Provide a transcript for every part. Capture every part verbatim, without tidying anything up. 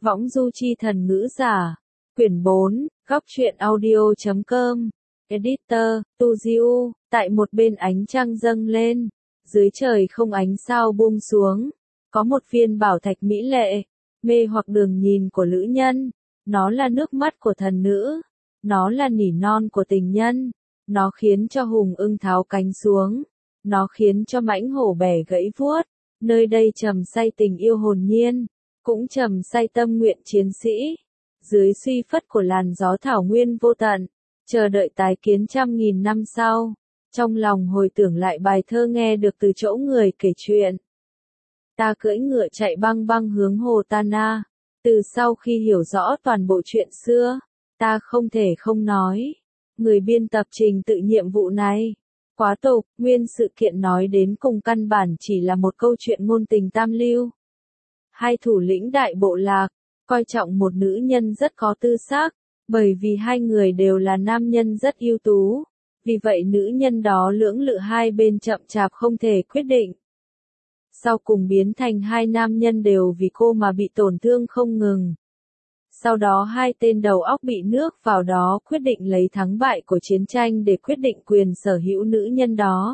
Võng du chi thần ngữ giả. Quyển bốn, góc truyện audio chấm com. Editor, Tu Diu, tại một bên ánh trăng dâng lên. Dưới trời không ánh sao buông xuống. Có một viên bảo thạch mỹ lệ. Mê hoặc đường nhìn của lữ nhân. Nó là nước mắt của thần nữ. Nó là nỉ non của tình nhân. Nó khiến cho hùng ưng tháo cánh xuống. Nó khiến cho mãnh hổ bẻ gãy vuốt. Nơi đây trầm say tình yêu hồn nhiên. Cũng trầm say tâm nguyện chiến sĩ. Dưới suy phất của làn gió thảo nguyên vô tận. Chờ đợi tái kiến trăm nghìn năm sau. Trong lòng hồi tưởng lại bài thơ nghe được từ chỗ người kể chuyện. Ta cưỡi ngựa chạy băng băng hướng Hồ Tana. Từ sau khi hiểu rõ toàn bộ chuyện xưa, ta không thể không nói. Người biên tập trình tự nhiệm vụ này. Quá tục, nguyên sự kiện nói đến cùng căn bản chỉ là một câu chuyện ngôn tình tam lưu. Hai thủ lĩnh đại bộ lạc, coi trọng một nữ nhân rất có tư sắc, bởi vì hai người đều là nam nhân rất ưu tú. Vì vậy nữ nhân đó lưỡng lự hai bên chậm chạp không thể quyết định. Sau cùng biến thành hai nam nhân đều vì cô mà bị tổn thương không ngừng. Sau đó hai tên đầu óc bị nước vào đó quyết định lấy thắng bại của chiến tranh để quyết định quyền sở hữu nữ nhân đó.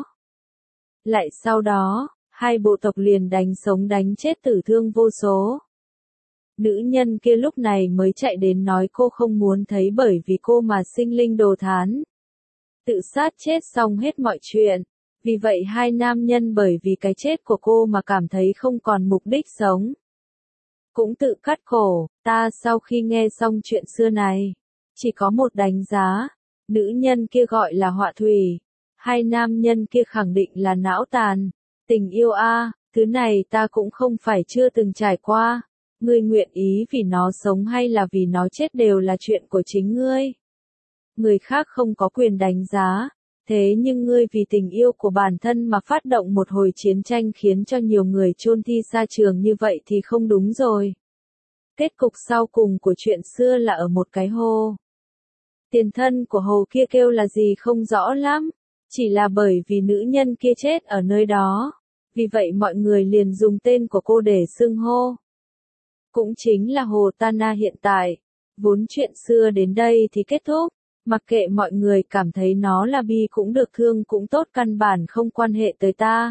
Lại sau đó, hai bộ tộc liền đánh sống đánh chết tử thương vô số. Nữ nhân kia lúc này mới chạy đến nói cô không muốn thấy bởi vì cô mà sinh linh đồ thán. Tự sát chết xong hết mọi chuyện. Vì vậy hai nam nhân bởi vì cái chết của cô mà cảm thấy không còn mục đích sống. Cũng tự cắt cổ. Ta sau khi nghe xong chuyện xưa này, chỉ có một đánh giá. Nữ nhân kia gọi là họa thủy. Hai nam nhân kia khẳng định là não tàn. Tình yêu a, thứ này ta cũng không phải chưa từng trải qua. Ngươi nguyện ý vì nó sống hay là vì nó chết đều là chuyện của chính ngươi. Người khác không có quyền đánh giá. Thế nhưng ngươi vì tình yêu của bản thân mà phát động một hồi chiến tranh khiến cho nhiều người chôn thi xa trường như vậy thì không đúng rồi. Kết cục sau cùng của chuyện xưa là ở một cái hồ. Tiền thân của hồ kia kêu là gì không rõ lắm. Chỉ là bởi vì nữ nhân kia chết ở nơi đó. Vì vậy mọi người liền dùng tên của cô để xưng hô. Cũng chính là Hồ Tana hiện tại. Vốn chuyện xưa đến đây thì kết thúc. Mặc kệ mọi người cảm thấy nó là bi cũng được thương cũng tốt căn bản không quan hệ tới ta.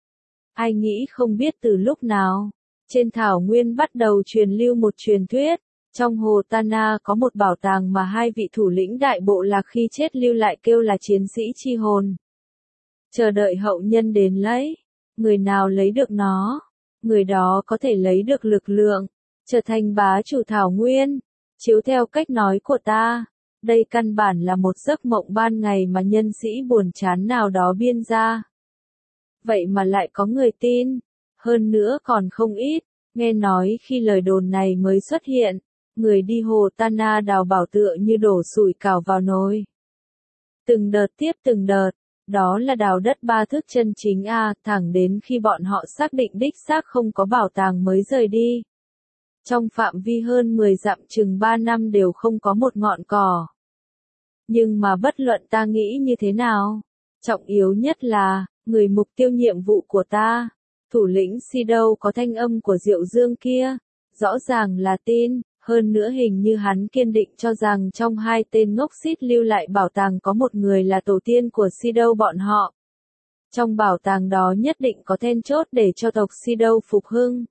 Ai nghĩ không biết từ lúc nào. Trên thảo nguyên bắt đầu truyền lưu một truyền thuyết. Trong Hồ Tana có một bảo tàng mà hai vị thủ lĩnh đại bộ lạc khi chết lưu lại kêu là chiến sĩ chi hồn. Chờ đợi hậu nhân đến lấy. Người nào lấy được nó. Người đó có thể lấy được lực lượng. Trở thành bá chủ thảo nguyên. Chiếu theo cách nói của ta. Đây căn bản là một giấc mộng ban ngày mà nhân sĩ buồn chán nào đó biên ra. Vậy mà lại có người tin. Hơn nữa còn không ít. Nghe nói khi lời đồn này mới xuất hiện, người đi Hồ Tana đào bảo tựa như đổ sủi cảo vào nồi. Từng đợt tiếp từng đợt. Đó là đào đất ba thước chân chính a, thẳng đến khi bọn họ xác định đích xác không có bảo tàng mới rời đi. Trong phạm vi hơn mười dặm chừng ba năm đều không có một ngọn cỏ. Nhưng mà bất luận ta nghĩ như thế nào, trọng yếu nhất là, người mục tiêu nhiệm vụ của ta, thủ lĩnh Sido có thanh âm của Diệu Dương kia, rõ ràng là tin, hơn nữa hình như hắn kiên định cho rằng trong hai tên ngốc xít lưu lại bảo tàng có một người là tổ tiên của Sido bọn họ. Trong bảo tàng đó nhất định có then chốt để cho tộc Sido phục hưng.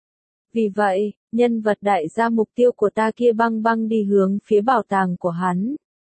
Vì vậy, nhân vật đại gia mục tiêu của ta kia băng băng đi hướng phía bảo tàng của hắn.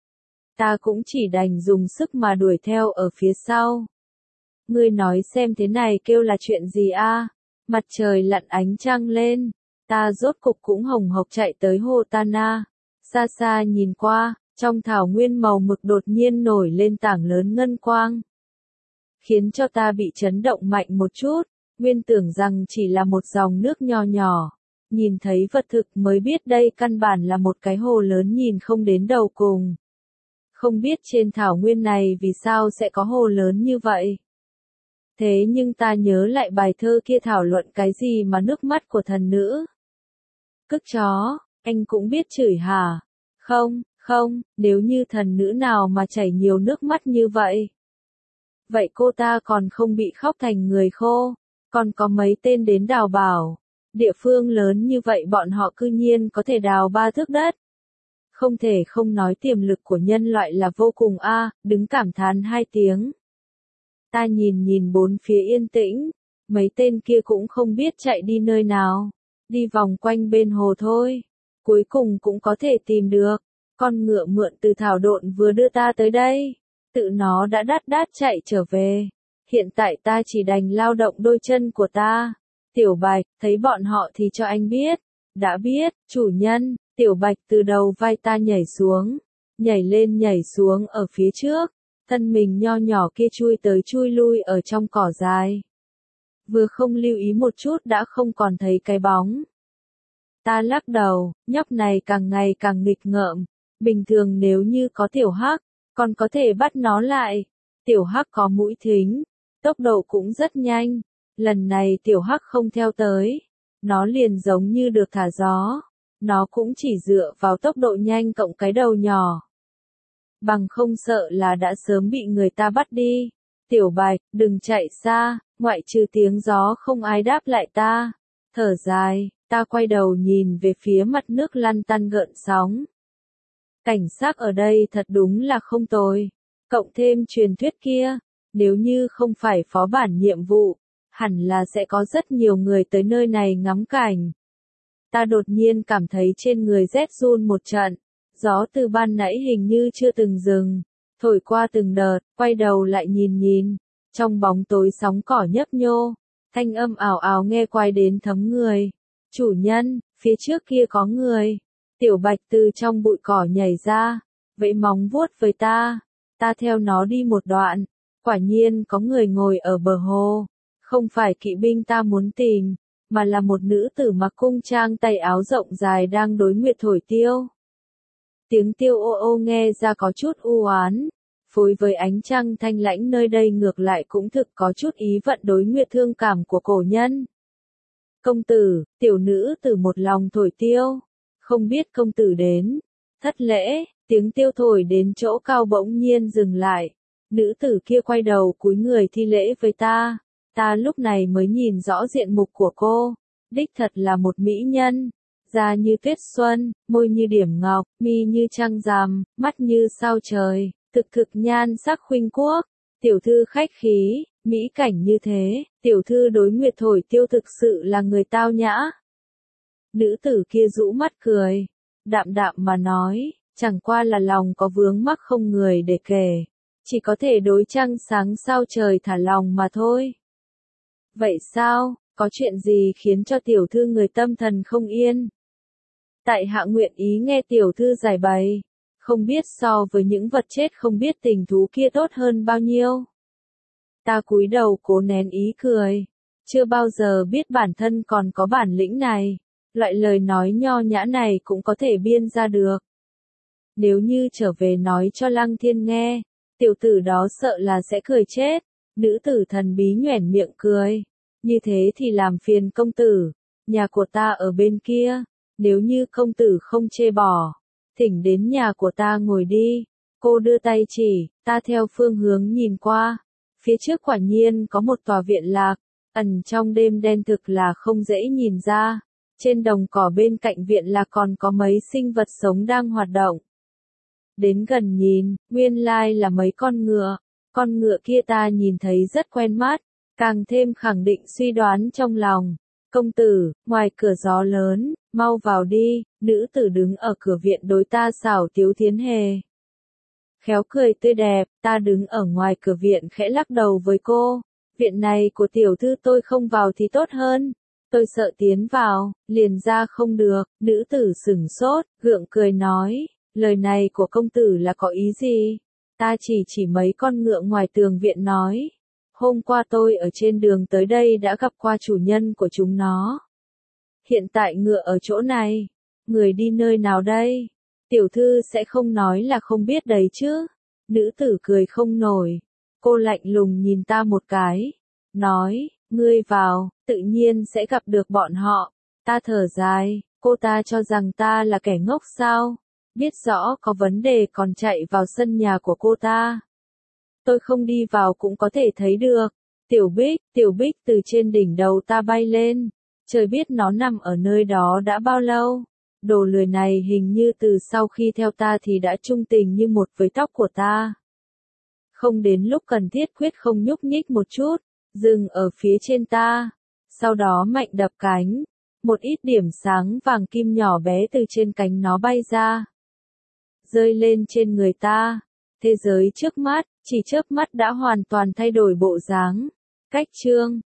Ta cũng chỉ đành dùng sức mà đuổi theo ở phía sau. Ngươi nói xem thế này kêu là chuyện gì a? Mặt trời lặn ánh trăng lên. Ta rốt cục cũng hồng hộc chạy tới Hồ Tana. Xa xa nhìn qua, trong thảo nguyên màu mực đột nhiên nổi lên tảng lớn ngân quang. Khiến cho ta bị chấn động mạnh một chút. Nguyên tưởng rằng chỉ là một dòng nước nho nhỏ. Nhìn thấy vật thực mới biết đây căn bản là một cái hồ lớn nhìn không đến đầu cùng. Không biết trên thảo nguyên này vì sao sẽ có hồ lớn như vậy. Thế nhưng ta nhớ lại bài thơ kia thảo luận cái gì mà nước mắt của thần nữ. Cức chó, anh cũng biết chửi hả? Không, không, nếu như thần nữ nào mà chảy nhiều nước mắt như vậy. Vậy cô ta còn không bị khóc thành người khô, còn có mấy tên đến đào bảo. Địa phương lớn như vậy bọn họ cư nhiên có thể đào ba thước đất. Không thể không nói tiềm lực của nhân loại là vô cùng a, đứng cảm thán hai tiếng. Ta nhìn nhìn bốn phía yên tĩnh, mấy tên kia cũng không biết chạy đi nơi nào, đi vòng quanh bên hồ thôi, cuối cùng cũng có thể tìm được. Con ngựa mượn từ thảo độn vừa đưa ta tới đây, tự nó đã đát đát chạy trở về. Hiện tại ta chỉ đành lao động đôi chân của ta. Tiểu Bạch, thấy bọn họ thì cho anh biết. Đã biết, chủ nhân. Tiểu Bạch từ đầu vai ta nhảy xuống, nhảy lên nhảy xuống ở phía trước, thân mình nho nhỏ kia chui tới chui lui ở trong cỏ dài. Vừa không lưu ý một chút đã không còn thấy cái bóng. Ta lắc đầu, nhóc này càng ngày càng nghịch ngợm, bình thường nếu như có Tiểu Hắc, còn có thể bắt nó lại. Tiểu Hắc có mũi thính, tốc độ cũng rất nhanh, lần này Tiểu Hắc không theo tới, nó liền giống như được thả gió. Nó cũng chỉ dựa vào tốc độ nhanh cộng cái đầu nhỏ. Bằng không sợ là đã sớm bị người ta bắt đi. Tiểu Bạch, đừng chạy xa, ngoại trừ tiếng gió không ai đáp lại ta. Thở dài, ta quay đầu nhìn về phía mặt nước lăn tăn gợn sóng. Cảnh sắc ở đây thật đúng là không tồi. Cộng thêm truyền thuyết kia, nếu như không phải phó bản nhiệm vụ, hẳn là sẽ có rất nhiều người tới nơi này ngắm cảnh. Ta đột nhiên cảm thấy trên người rét run một trận, gió từ ban nãy hình như chưa từng dừng, thổi qua từng đợt, quay đầu lại nhìn nhìn, trong bóng tối sóng cỏ nhấp nhô, thanh âm ảo ảo nghe quay đến thấm người. Chủ nhân, phía trước kia có người. Tiểu Bạch từ trong bụi cỏ nhảy ra, vẫy móng vuốt với ta, ta theo nó đi một đoạn, quả nhiên có người ngồi ở bờ hồ, không phải kỵ binh ta muốn tìm, mà là một nữ tử mặc cung trang tay áo rộng dài đang đối nguyệt thổi tiêu. Tiếng tiêu ô ô nghe ra có chút u oán, phối với ánh trăng thanh lãnh nơi đây ngược lại cũng thực có chút ý vận đối nguyệt thương cảm của cổ nhân. Công tử, tiểu nữ tử một lòng thổi tiêu, không biết công tử đến. Thất lễ, tiếng tiêu thổi đến chỗ cao bỗng nhiên dừng lại, nữ tử kia quay đầu cúi người thi lễ với ta. Ta lúc này mới nhìn rõ diện mục của cô, đích thật là một mỹ nhân, da như tuyết xuân, môi như điểm ngọc, mi như trăng rằm, mắt như sao trời, thực thực nhan sắc khuynh quốc. Tiểu thư khách khí, mỹ cảnh như thế, tiểu thư đối nguyệt thổi tiêu thực sự là người tao nhã. Nữ tử kia rũ mắt cười, đạm đạm mà nói, chẳng qua là lòng có vướng mắc không người để kể, chỉ có thể đối trăng sáng sao trời thả lòng mà thôi. Vậy sao, có chuyện gì khiến cho tiểu thư người tâm thần không yên? Tại hạ nguyện ý nghe tiểu thư giải bày, không biết so với những vật chết không biết tình thú kia tốt hơn bao nhiêu. Ta cúi đầu cố nén ý cười, chưa bao giờ biết bản thân còn có bản lĩnh này, loại lời nói nho nhã này cũng có thể biên ra được. Nếu như trở về nói cho Lăng Thiên nghe, tiểu tử đó sợ là sẽ cười chết. Nữ tử thần bí nhoẻn miệng cười, như thế thì làm phiền công tử, nhà của ta ở bên kia, nếu như công tử không chê bỏ, thỉnh đến nhà của ta ngồi đi. Cô đưa tay chỉ, ta theo phương hướng nhìn qua, phía trước quả nhiên có một tòa viện lạc, ẩn trong đêm đen thực là không dễ nhìn ra, trên đồng cỏ bên cạnh viện lạc còn có mấy sinh vật sống đang hoạt động. Đến gần nhìn, nguyên lai là mấy con ngựa. Con ngựa kia ta nhìn thấy rất quen mắt, càng thêm khẳng định suy đoán trong lòng. Công tử, ngoài cửa gió lớn, mau vào đi. Nữ tử đứng ở cửa viện đối ta xảo tiếu thiến hề. Khéo cười tươi đẹp, ta đứng ở ngoài cửa viện khẽ lắc đầu với cô. Viện này của tiểu thư tôi không vào thì tốt hơn. Tôi sợ tiến vào, liền ra không được. Nữ tử sửng sốt, gượng cười nói, lời này của công tử là có ý gì? Ta chỉ chỉ mấy con ngựa ngoài tường viện nói. Hôm qua tôi ở trên đường tới đây đã gặp qua chủ nhân của chúng nó. Hiện tại ngựa ở chỗ này. Người đi nơi nào đây? Tiểu thư sẽ không nói là không biết đấy chứ. Nữ tử cười không nổi. Cô lạnh lùng nhìn ta một cái. Nói, ngươi vào, tự nhiên sẽ gặp được bọn họ. Ta thở dài, cô ta cho rằng ta là kẻ ngốc sao? Biết rõ có vấn đề còn chạy vào sân nhà của cô ta. Tôi không đi vào cũng có thể thấy được. Tiểu Bích, Tiểu Bích từ trên đỉnh đầu ta bay lên. Trời biết nó nằm ở nơi đó đã bao lâu. Đồ lười này hình như từ sau khi theo ta thì đã trung tình như một với tóc của ta. Không đến lúc cần thiết quyết không nhúc nhích một chút, dừng ở phía trên ta. Sau đó mạnh đập cánh. Một ít điểm sáng vàng kim nhỏ bé từ trên cánh nó bay ra. Rơi lên trên người ta. Thế giới trước mắt, chỉ chớp mắt đã hoàn toàn thay đổi bộ dáng. Cách chương